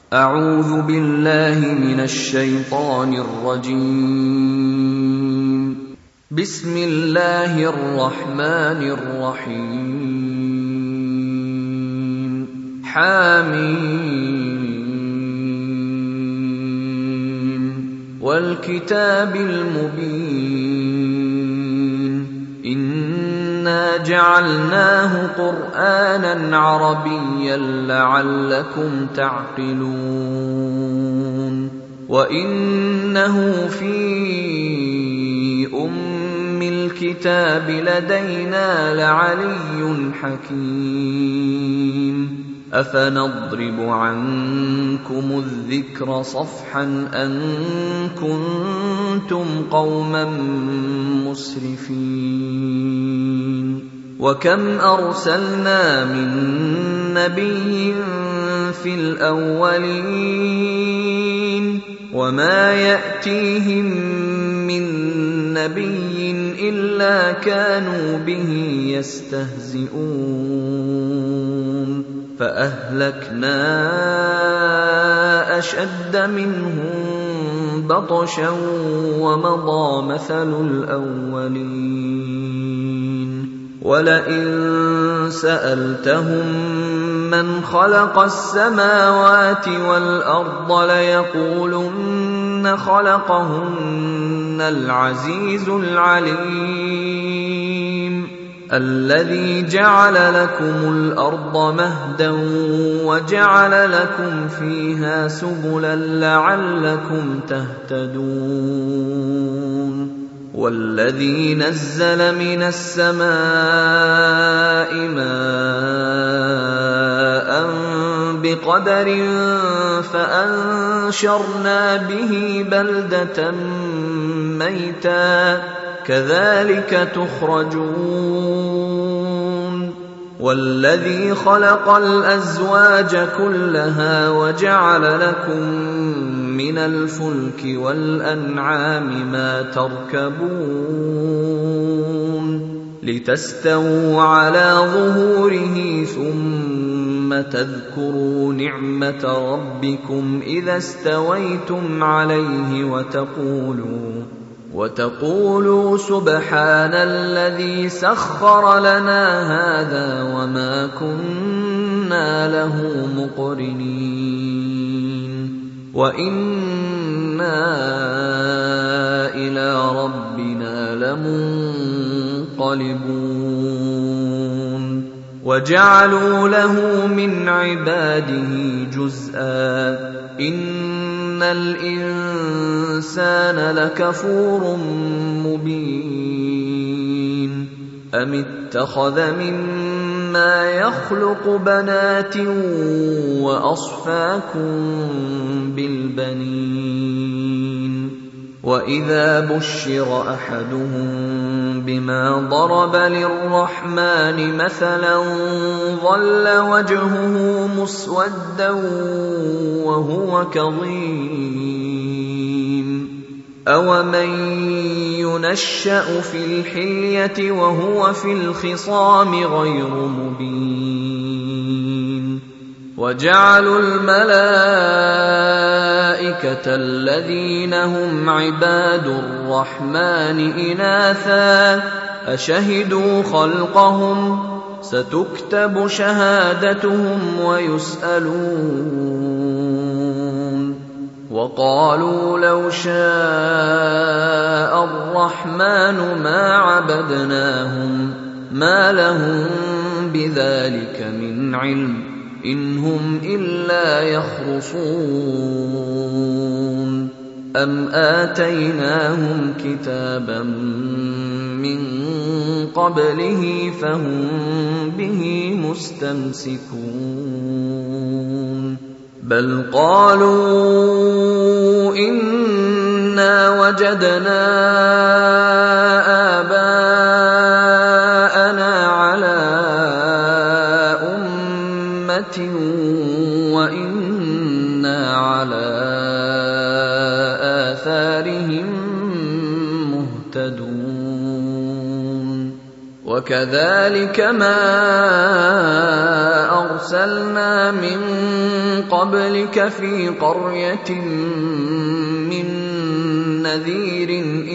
أعوذ بالله من الشيطان الرجيم. بسم الله الرحمن الرحيم. حميم والكتاب المبين. إنا جعلناه قرآنا عربيا لعلكم تعقلون. وإنه في أم الكتاب لدينا لعلي حكيم. أفنضرب عنكم الذكر صفحا أن كنتم قوما مسرفين. وكم أرسلنا من نبي في الأولين وما يأتيهم من نبي إلا كانوا به يستهزئون. فأهلكنا أشد منهم بطشا ومضى مثل الأولين. ولئن سألتهم من خلق السماوات والأرض ليقولن خلقهن العزيز العليم. الذي جعل لكم الأرض مهدا وجعل لكم فيها سبلا لعلكم تهتدون. والذي نزل من السماء ماء بقدر فأنشرنا به بلدة ميتا كذلك تخرجون. والذي خلق الأزواج كلها وجعل لكم من الفلك والأنعام ما تركبون لتستووا على ظهوره ثم تذكروا نعمة ربكم إذا استويتم عليه وتقولوا سبحان الذي سخر لنا هذا وما كنا له مقرنين وإنا إلى ربنا لمنقلبون. وجعلوا له من عباده جزءا إن الإنسان لكفور مبين. أم اتخذ مما يخلق بنات وأصفاكم بالبنين. وإذا بشر أحدهم بما ضرب للرحمن مثلا ظل وجهه مسودا وهو كظيم. أومن ينشأ في الحلية وهو في الخصام غير مبين. وجعلوا الملائكة الذين هم عباد الرحمن إناثا أشهدوا خلقهم ستكتب شهادتهم ويسألون. وقالوا لو شاء الرحمن ما عبدناهم ما لهم بذلك من علم إن هم إلا يخرصون. أم آتيناهم كتابا من قبله فهم به مستمسكون. بل قالوا إنا وجدنا آباءنا على وإنا على آثارهم مهتدون. وكذلك ما أرسلنا من قبلك في قرية من نذير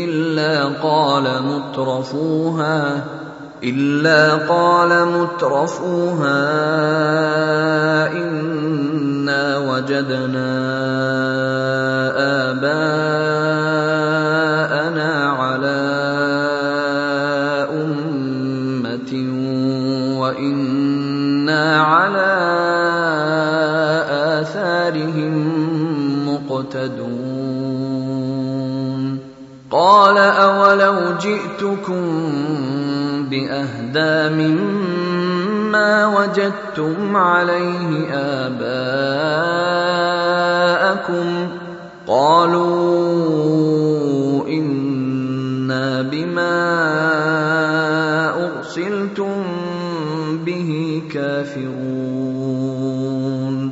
إلا قال مترفوها إنا وجدنا آباءنا على أمة وإنا على آثارهم مقتدون قال أولو جئتكم بأهدى مما وجدتم عليه آباءكم قالوا إنا بما أرسلتم به كافرون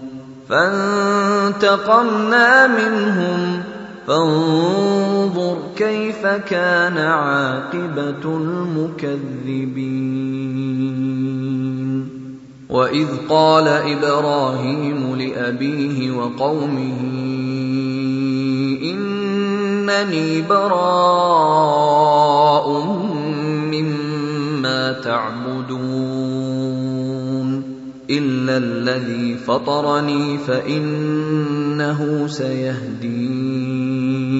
فانتقمنا منهم فانظر كيف كان عاقبة المكذبين وإذ قال إبراهيم لأبيه وقومه إنني براء مما تعبدون إلا الذي فطرني فإنه سيهدين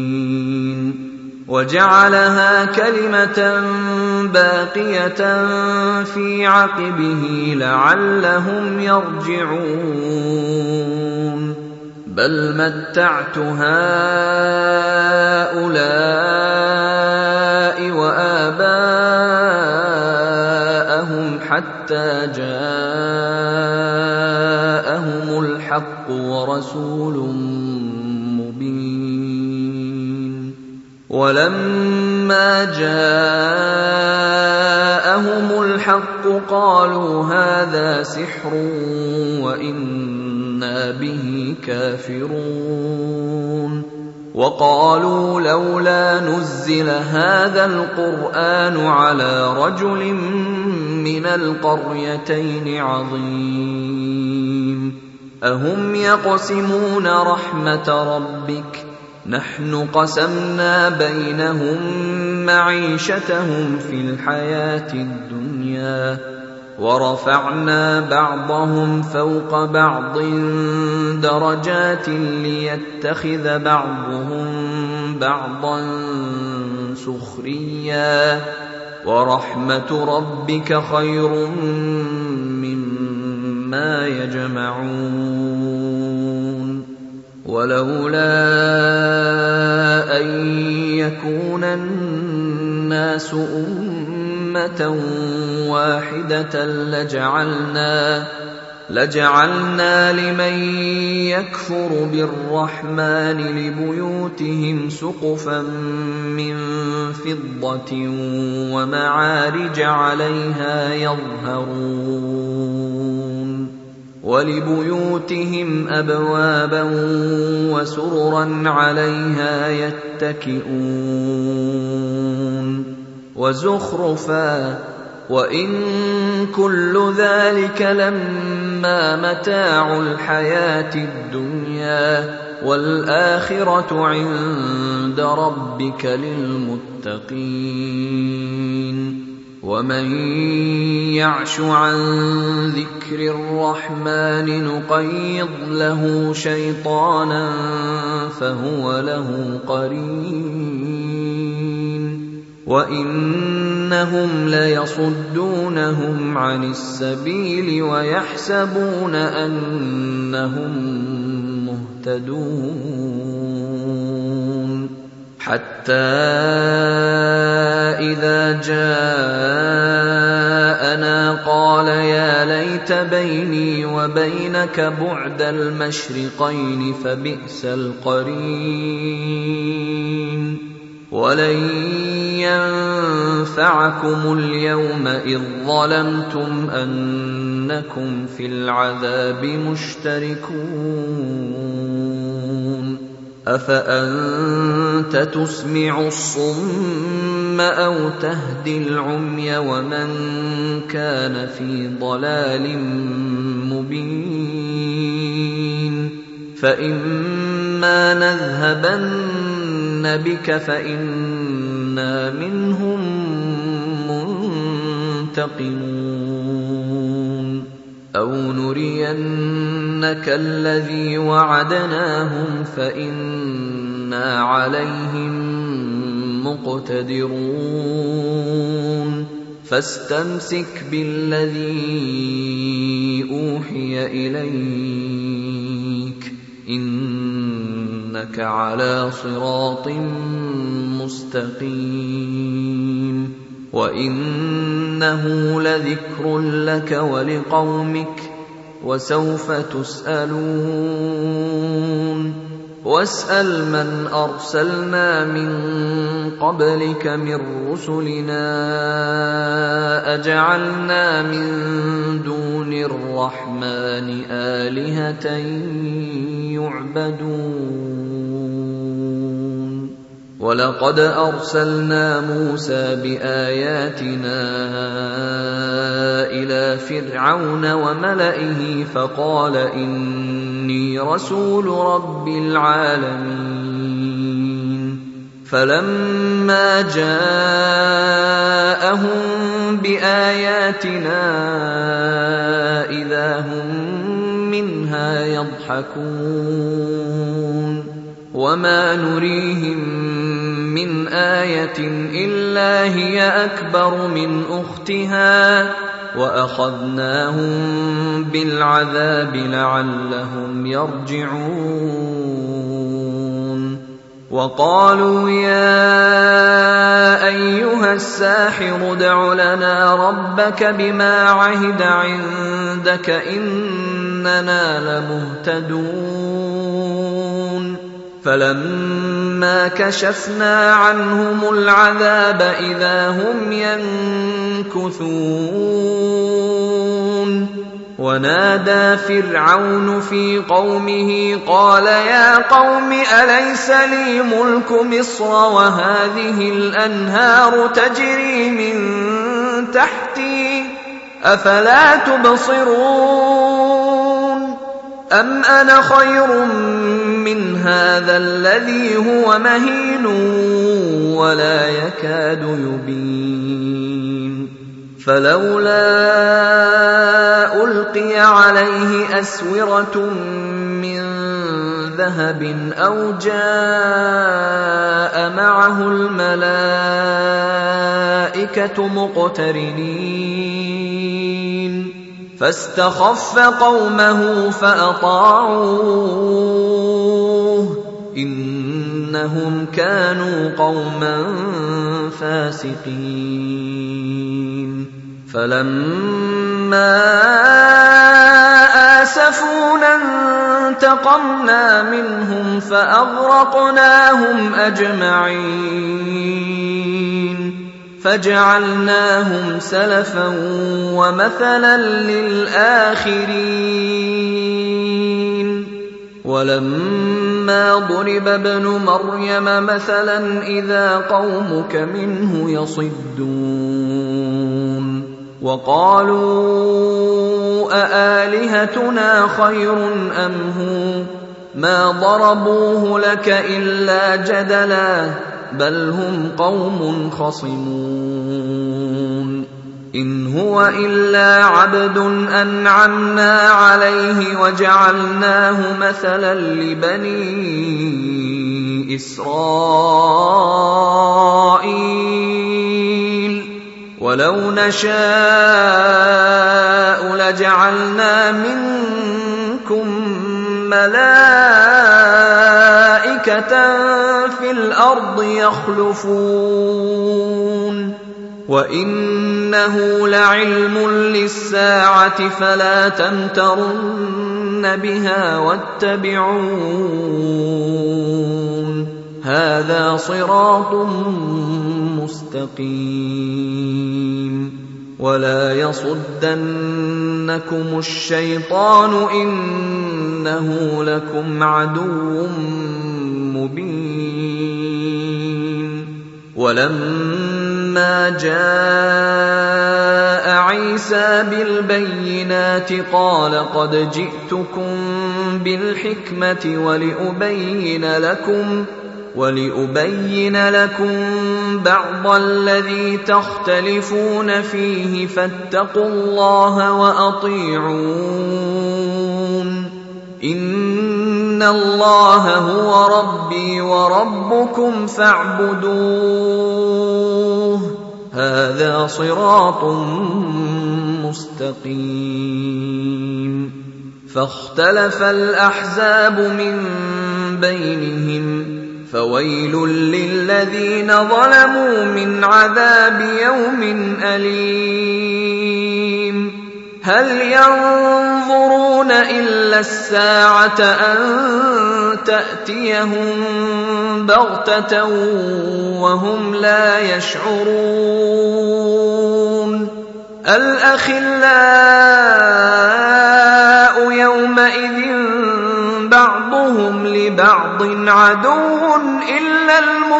وجعلها كلمة باقية في عقبه لعلهم يرجعون بل متعت هؤلاء وآباءهم حتى جاءهم الحق ورسول مبين ولما جاءهم الحق قالوا هذا سحر وإنا به كافرون وقالوا لولا نزل هذا القرآن على رجل من القريتين عظيم أهم يقسمون رحمة ربك نحن قسمنا بينهم معيشتهم في الحياة الدنيا ورفعنا بعضهم فوق بعض درجات ليتخذ بعضهم بعضا سخريا ورحمة ربك خير مما يجمعون ولولا أن يكون الناس أمة واحدة لجعلنا لمن يكفر بالرحمن لبيوتهم سقفا من فضة ومعارج عليها يظهرون ولبيوتهم أبوابا وسررا عليها يتكئون وزخرفا وإن كل ذلك لما متاع الحياة الدنيا والآخرة عند ربك للمتقين ومن يعش عن ذكر الرحمن نقيض له شيطانا فهو له قرين وإنهم ليصدونهم عن السبيل ويحسبون أنهم مهتدون حتى إذا جاءنا قال يا ليت بيني وبينك بعد المشرقين فبئس القرين ولن ينفعكم اليوم إذ ظلمتم أنكم في العذاب مشتركون أفأنت تسمع الصم أو تهدي العمي ومن كان في ضلال مبين فإما نذهبن بك فإنا منهم منتقمون أو نرينك الذي وعدناهم فإنا عليهم مقتدرون فاستمسك بالذي أوحي إليك إنك على صراط مستقيم وإنه لذكر لك ولقومك وسوف تسألون واسأل من أرسلنا من قبلك من رسلنا أجعلنا من دون الرحمن آلهة يعبدون ولقد أرسلنا موسى بآياتنا إلى فرعون وملئه فقال إني رسول رب العالمين فلما جاءهم بآياتنا إذا هم منها يضحكون وما نريهم من آية إلا هي أكبر من أختها وأخذناهم بالعذاب لعلهم يرجعون وقالوا يا أيها الساحر ادع لنا ربك بما عهد عندك إننا لمهتدون فلما كشفنا عنهم العذاب إذا هم ينكثون ونادى فرعون في قومه قال يا قوم أليس لي ملك مصر وهذه الأنهار تجري من تحتي أفلا تبصرون أم أنا خير من هذا الذي هو مهين ولا يكاد يبين فلولا ألقي عليه أسورة من ذهب أو جاء معه الملائكة مقترنين فاستخف قومه فأطاعوه إنهم كانوا قوما فاسقين فلما آسفونا انتقمنا منهم فأغرقناهم أجمعين فجعلناهم سلفا ومثلا للآخرين ولما ضرب ابن مريم مثلا إذا قومك منه يصدون وقالوا أآلهتنا خير أم هو ما ضربوه لك إلا جدلا بل هم قوم خصمون إن هو إلا عبد أنعمنا عليه وجعلناه مثلا لبني إسرائيل ولو نشاء لجعلنا منكم ملائكة في الأرض يخلفون وإنه لعلم للساعة فلا تمترن بها واتبعون هذا صراط مستقيم ولا يصدنكم الشيطان إنه لكم عدو مبين. ولما جاء عيسى بالبينات قال قد جئتكم بالحكمة ولأبين لكم بعض الذي تختلفون فيه فاتقوا الله وأطيعون إن الله هو ربي وربكم فاعبدوه هذا صراط مستقيم. فاختلف الأحزاب من بينهم فويل للذين ظلموا من عذاب يوم أليم. هل ينظرون إلا الساعة أن تأتيهم بغتة وهم لا يشعرون. الأخلاء يومئذ بعضهم لبعض عدو إلا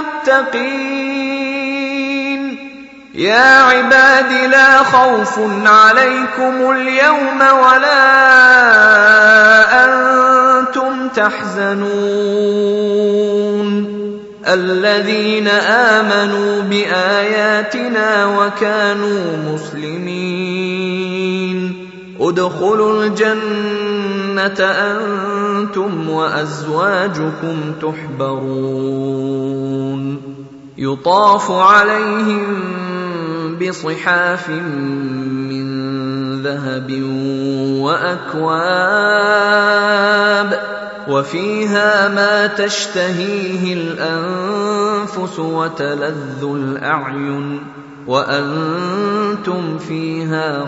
المتقين. يا عباد لا خوف عليكم اليوم ولا أنتم تحزنون الذين آمنوا بآياتنا وكانوا مسلمين ادخلوا الجنة أنتم وأزواجكم تحبرون يطاف عليهم بصحاف من ذهب وأكواب وفيها ما تشتهيه الأنفس وتلذ الأعين وأنتم فيها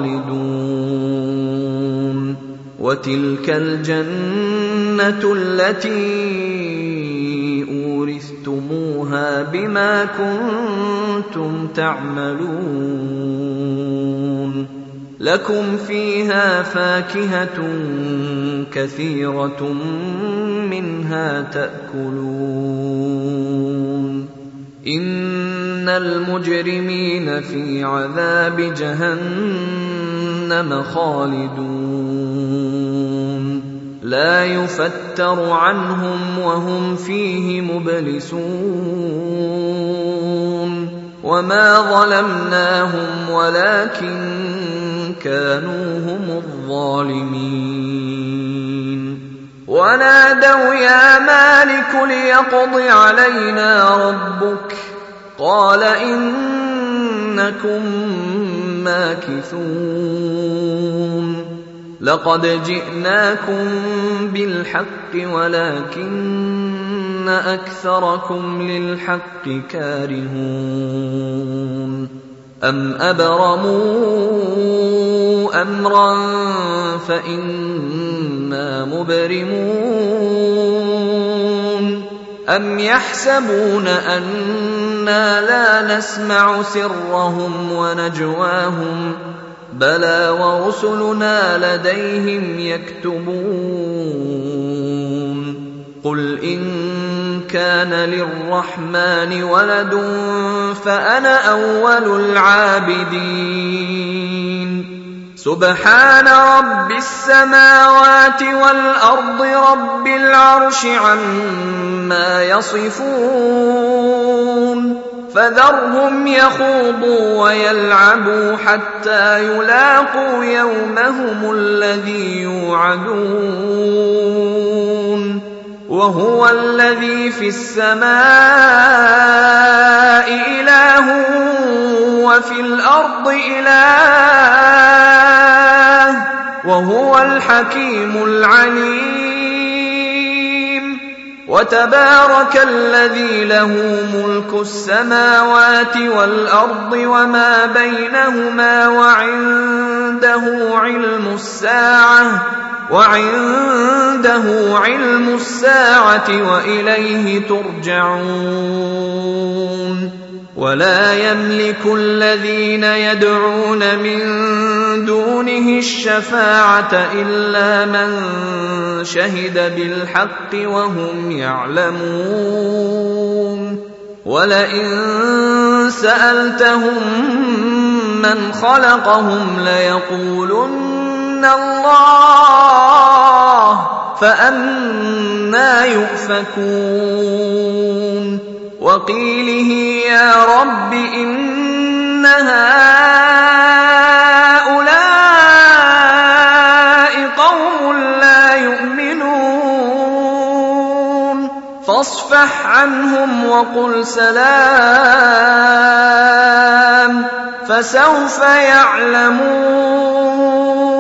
خالدون. وتلك الجنة التي أورثتموها بما كنتم تعملون لكم فيها فاكهة كثيرة منها تأكلون. إن المجرمين في عذاب جهنم خالدون لا يفتر عنهم وهم فيه مبلسون. وما ظلمناهم ولكن كانوا هم الظالمين. ونادوا يا مالك ليقض علينا ربك قال إنكم ماكثون. لقد جئناكم بالحق ولكن أكثركم للحق كارهون. أم أبرموا أمرا فإنا مبرمون أم يحسبون أنا لا نسمع سرهم ونجواهم بلى ورسلنا لديهم يكتبون. قل إن كان للرحمن ولد فأنا أول العابدين. سبحان رب السماوات والأرض رب العرش عما يصفون. فذرهم يخوضوا ويلعبوا حتى يلاقوا يومهم الذي يوعدون. وهو الذي في السماء إله وفي الأرض إله وهو الحكيم العليم. وتبارك الذي له ملك السماوات والأرض وما بينهما وعنده علم الساعة وإليه ترجعون. ولا يملك الذين يدعون من دونه الشفاعة إلا من شهد بالحق وهم يعلمون ولئن سألتهم من خلقهم ليقولن الله فأنى يؤفكون وقيله يا رب إن هؤلاء قوم لا يؤمنون فاصفح عنهم وقل سلام فسوف يعلمون